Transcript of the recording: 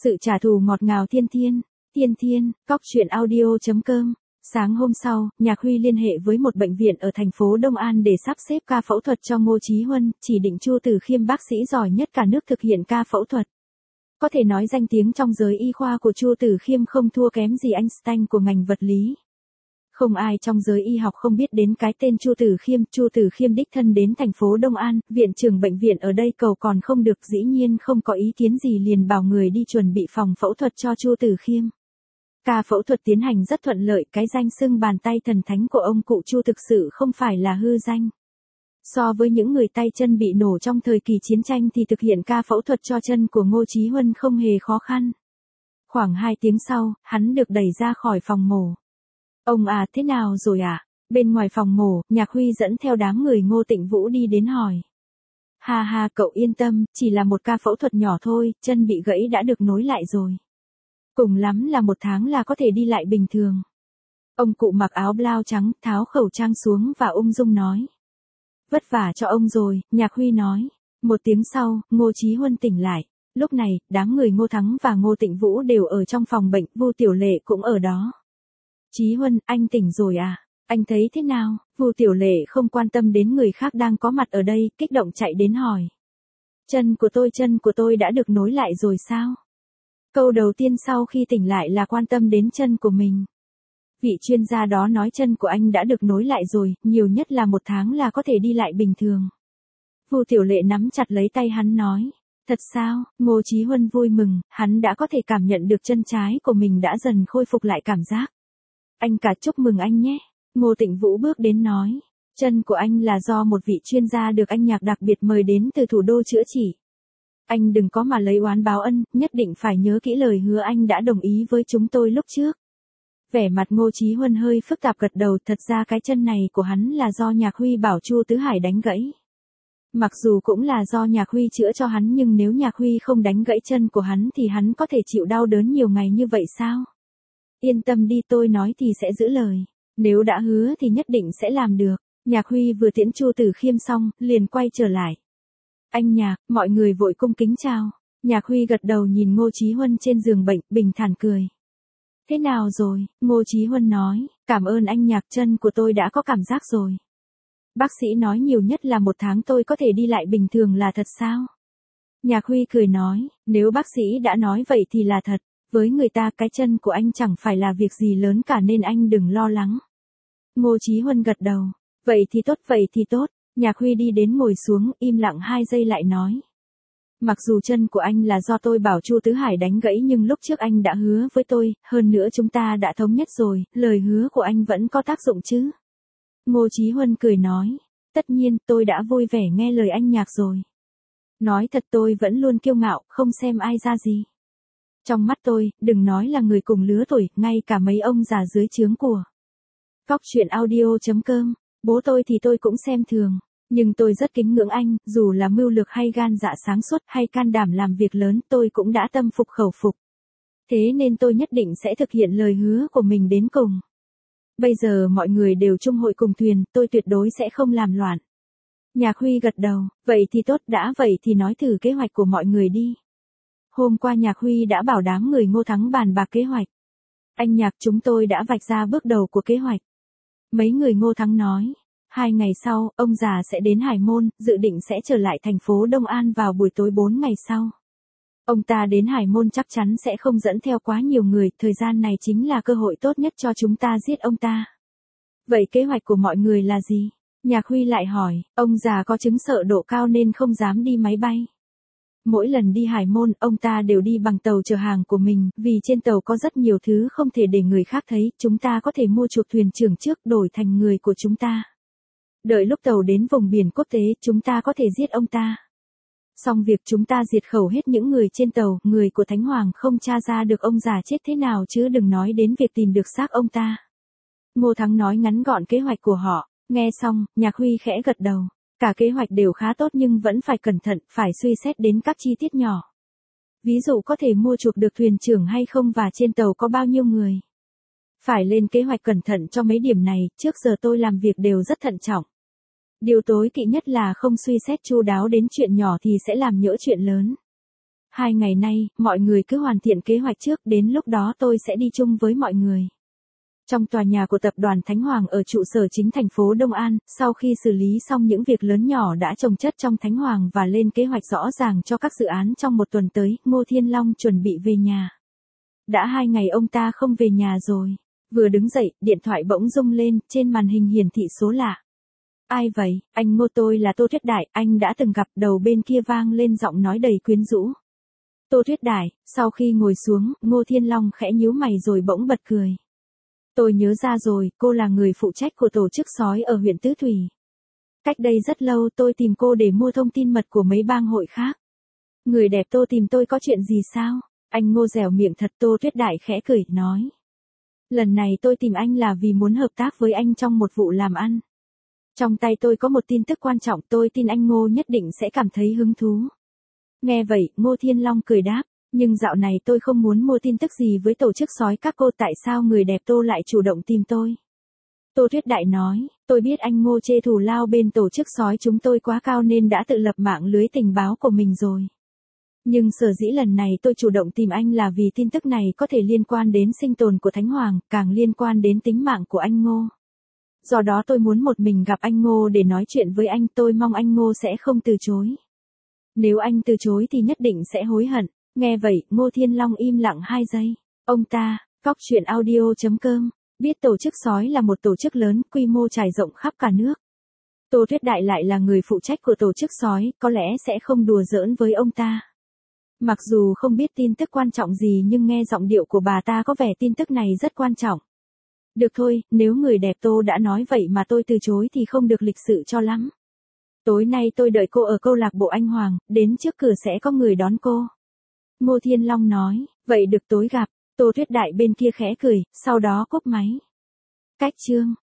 Sự trả thù ngọt ngào thiên thiên. Thiên thiên, cóc truyện audio.com. Sáng hôm sau, Nhạc Huy liên hệ với một bệnh viện ở thành phố Đông An để sắp xếp ca phẫu thuật cho Ngô Chí Huân, chỉ định Chu Tử Khiêm bác sĩ giỏi nhất cả nước thực hiện ca phẫu thuật. Có thể nói danh tiếng trong giới y khoa của Chu Tử Khiêm không thua kém gì Einstein của ngành vật lý. Không ai trong giới y học không biết đến cái tên Chu Tử Khiêm đích thân đến thành phố Đông An, viện trưởng bệnh viện ở đây cầu còn không được, dĩ nhiên không có ý kiến gì liền bảo người đi chuẩn bị phòng phẫu thuật cho Chu Tử Khiêm. Ca phẫu thuật tiến hành rất thuận lợi, cái danh xưng bàn tay thần thánh của ông cụ Chu thực sự không phải là hư danh. So với những người tay chân bị nổ trong thời kỳ chiến tranh thì thực hiện ca phẫu thuật cho chân của Ngô Chí Huân không hề khó khăn. Khoảng 2 tiếng sau, hắn được đẩy ra khỏi phòng mổ. Ông à, thế nào rồi ạ? Bên ngoài phòng mổ, Nhạc Huy dẫn theo đám người Ngô Tịnh Vũ đi đến hỏi. Ha ha, cậu yên tâm, chỉ là một ca phẫu thuật nhỏ thôi, chân bị gãy đã được nối lại rồi. Cùng lắm là 1 tháng là có thể đi lại bình thường. Ông cụ mặc áo blau trắng, tháo khẩu trang xuống và ung dung nói. Vất vả cho ông rồi, Nhạc Huy nói. 1 tiếng sau, Ngô Chí Huân tỉnh lại. Lúc này, đám người Ngô Thắng và Ngô Tịnh Vũ đều ở trong phòng bệnh, Vu Tiểu Lệ cũng ở đó. Chí Huân, anh tỉnh rồi à? Anh thấy thế nào? Vu Tiểu Lệ không quan tâm đến người khác đang có mặt ở đây, kích động chạy đến hỏi. Chân của tôi đã được nối lại rồi sao? Câu đầu tiên sau khi tỉnh lại là quan tâm đến chân của mình. Vị chuyên gia đó nói chân của anh đã được nối lại rồi, nhiều nhất là 1 tháng là có thể đi lại bình thường. Vu Tiểu Lệ nắm chặt lấy tay hắn nói. Thật sao? Ngô Chí Huân vui mừng, hắn đã có thể cảm nhận được chân trái của mình đã dần khôi phục lại cảm giác. Anh cả chúc mừng anh nhé. Ngô Tịnh Vũ bước đến nói. Chân của anh là do một vị chuyên gia được anh Nhạc đặc biệt mời đến từ thủ đô chữa trị. Anh đừng có mà lấy oán báo ân, nhất định phải nhớ kỹ lời hứa anh đã đồng ý với chúng tôi lúc trước. Vẻ mặt Ngô Chí Huân hơi phức tạp gật đầu, thật ra cái chân này của hắn là do Nhạc Huy bảo Chu Tứ Hải đánh gãy. Mặc dù cũng là do Nhạc Huy chữa cho hắn nhưng nếu Nhạc Huy không đánh gãy chân của hắn thì hắn có thể chịu đau đớn nhiều ngày như vậy sao? Yên tâm đi, tôi nói thì sẽ giữ lời. Nếu đã hứa thì nhất định sẽ làm được. Nhạc Huy vừa tiễn Chu Tử Khiêm xong, liền quay trở lại. Anh Nhạc, mọi người vội cung kính chào. Nhạc Huy gật đầu nhìn Ngô Chí Huân trên giường bệnh, bình thản cười. Thế nào rồi? Ngô Chí Huân nói, cảm ơn anh Nhạc, chân của tôi đã có cảm giác rồi. Bác sĩ nói nhiều nhất là 1 tháng tôi có thể đi lại bình thường là thật sao? Nhạc Huy cười nói, nếu bác sĩ đã nói vậy thì là thật. Với người ta cái chân của anh chẳng phải là việc gì lớn cả nên anh đừng lo lắng. Ngô Chí Huân gật đầu. Vậy thì tốt. Nhạc Huy đi đến ngồi xuống, im lặng 2 giây lại nói. Mặc dù chân của anh là do tôi bảo Chu Tứ Hải đánh gãy nhưng lúc trước anh đã hứa với tôi, hơn nữa chúng ta đã thống nhất rồi, lời hứa của anh vẫn có tác dụng chứ. Ngô Chí Huân cười nói. Tất nhiên, tôi đã vui vẻ nghe lời anh Nhạc rồi. Nói thật tôi vẫn luôn kiêu ngạo, không xem ai ra gì. Trong mắt tôi, đừng nói là người cùng lứa tuổi, ngay cả mấy ông già dưới trướng của cóc truyện audio.com, bố tôi thì tôi cũng xem thường, nhưng tôi rất kính ngưỡng anh, dù là mưu lược hay gan dạ sáng suốt hay can đảm làm việc lớn, tôi cũng đã tâm phục khẩu phục. Thế nên tôi nhất định sẽ thực hiện lời hứa của mình đến cùng. Bây giờ mọi người đều chung hội cùng thuyền, tôi tuyệt đối sẽ không làm loạn. Nhạc Huy gật đầu, vậy thì tốt, đã vậy thì nói thử kế hoạch của mọi người đi. Hôm qua Nhạc Huy đã bảo đám người Ngô Thắng bàn bạc kế hoạch. Anh Nhạc, chúng tôi đã vạch ra bước đầu của kế hoạch. Mấy người Ngô Thắng nói. 2 ngày sau, ông già sẽ đến Hải Môn, dự định sẽ trở lại thành phố Đông An vào buổi tối 4 ngày sau. Ông ta đến Hải Môn chắc chắn sẽ không dẫn theo quá nhiều người, thời gian này chính là cơ hội tốt nhất cho chúng ta giết ông ta. Vậy kế hoạch của mọi người là gì? Nhạc Huy lại hỏi, ông già có chứng sợ độ cao nên không dám đi máy bay. Mỗi lần đi Hải Môn, ông ta đều đi bằng tàu chở hàng của mình, vì trên tàu có rất nhiều thứ không thể để người khác thấy, chúng ta có thể mua chuộc thuyền trưởng trước đổi thành người của chúng ta. Đợi lúc tàu đến vùng biển quốc tế, chúng ta có thể giết ông ta. Xong việc chúng ta diệt khẩu hết những người trên tàu, người của Thánh Hoàng không tra ra được ông già chết thế nào chứ đừng nói đến việc tìm được xác ông ta. Ngô Thắng nói ngắn gọn kế hoạch của họ, nghe xong, Nhạc Huy khẽ gật đầu. Cả kế hoạch đều khá tốt nhưng vẫn phải cẩn thận, phải suy xét đến các chi tiết nhỏ. Ví dụ có thể mua chuộc được thuyền trưởng hay không và trên tàu có bao nhiêu người. Phải lên kế hoạch cẩn thận cho mấy điểm này, trước giờ tôi làm việc đều rất thận trọng. Điều tối kỵ nhất là không suy xét chu đáo đến chuyện nhỏ thì sẽ làm nhỡ chuyện lớn. 2 ngày nay, mọi người cứ hoàn thiện kế hoạch trước, đến lúc đó tôi sẽ đi chung với mọi người. Trong tòa nhà của tập đoàn Thánh Hoàng ở trụ sở chính thành phố Đông An, sau khi xử lý xong những việc lớn nhỏ đã chồng chất trong Thánh Hoàng và lên kế hoạch rõ ràng cho các dự án trong một tuần tới, Ngô Thiên Long chuẩn bị về nhà. Đã 2 ngày ông ta không về nhà rồi. Vừa đứng dậy, điện thoại bỗng rung lên, trên màn hình hiển thị số lạ. Ai vậy? Anh Ngô, tôi là Tô Thuyết Đại, anh đã từng gặp. Đầu bên kia vang lên giọng nói đầy quyến rũ. Tô Thuyết Đại, sau khi ngồi xuống, Ngô Thiên Long khẽ nhíu mày rồi bỗng bật cười. Tôi nhớ ra rồi, cô là người phụ trách của tổ chức sói ở huyện Tứ Thủy. Cách đây rất lâu tôi tìm cô để mua thông tin mật của mấy bang hội khác. Người đẹp Tô tìm tôi có chuyện gì sao? Anh Ngô dẻo miệng thật. Tô Thuyết Đại khẽ cười, nói. Lần này tôi tìm anh là vì muốn hợp tác với anh trong một vụ làm ăn. Trong tay tôi có một tin tức quan trọng, tôi tin anh Ngô nhất định sẽ cảm thấy hứng thú. Nghe vậy, Ngô Thiên Long cười đáp. Nhưng dạo này tôi không muốn mua tin tức gì với tổ chức sói các cô, tại sao người đẹp Tô lại chủ động tìm tôi? Tô Thuyết Đại nói, tôi biết anh Ngô chê thù lao bên tổ chức sói chúng tôi quá cao nên đã tự lập mạng lưới tình báo của mình rồi. Nhưng sở dĩ lần này tôi chủ động tìm anh là vì tin tức này có thể liên quan đến sinh tồn của Thánh Hoàng, càng liên quan đến tính mạng của anh Ngô. Do đó tôi muốn một mình gặp anh Ngô để nói chuyện với anh, tôi mong anh Ngô sẽ không từ chối. Nếu anh từ chối thì nhất định sẽ hối hận. Nghe vậy, Ngô Thiên Long im lặng 2 giây. Ông ta, Cóc Truyện Audio.com, biết tổ chức sói là một tổ chức lớn, quy mô trải rộng khắp cả nước. Tô Thuyết Đại lại là người phụ trách của tổ chức sói, có lẽ sẽ không đùa giỡn với ông ta. Mặc dù không biết tin tức quan trọng gì nhưng nghe giọng điệu của bà ta có vẻ tin tức này rất quan trọng. Được thôi, nếu người đẹp Tô đã nói vậy mà tôi từ chối thì không được lịch sự cho lắm. Tối nay tôi đợi cô ở câu lạc bộ Anh Hoàng, đến trước cửa sẽ có người đón cô. Ngô Thiên Long nói, vậy được tối gặp. Tô Thuyết Đại bên kia khẽ cười, sau đó cúp máy. Cách chương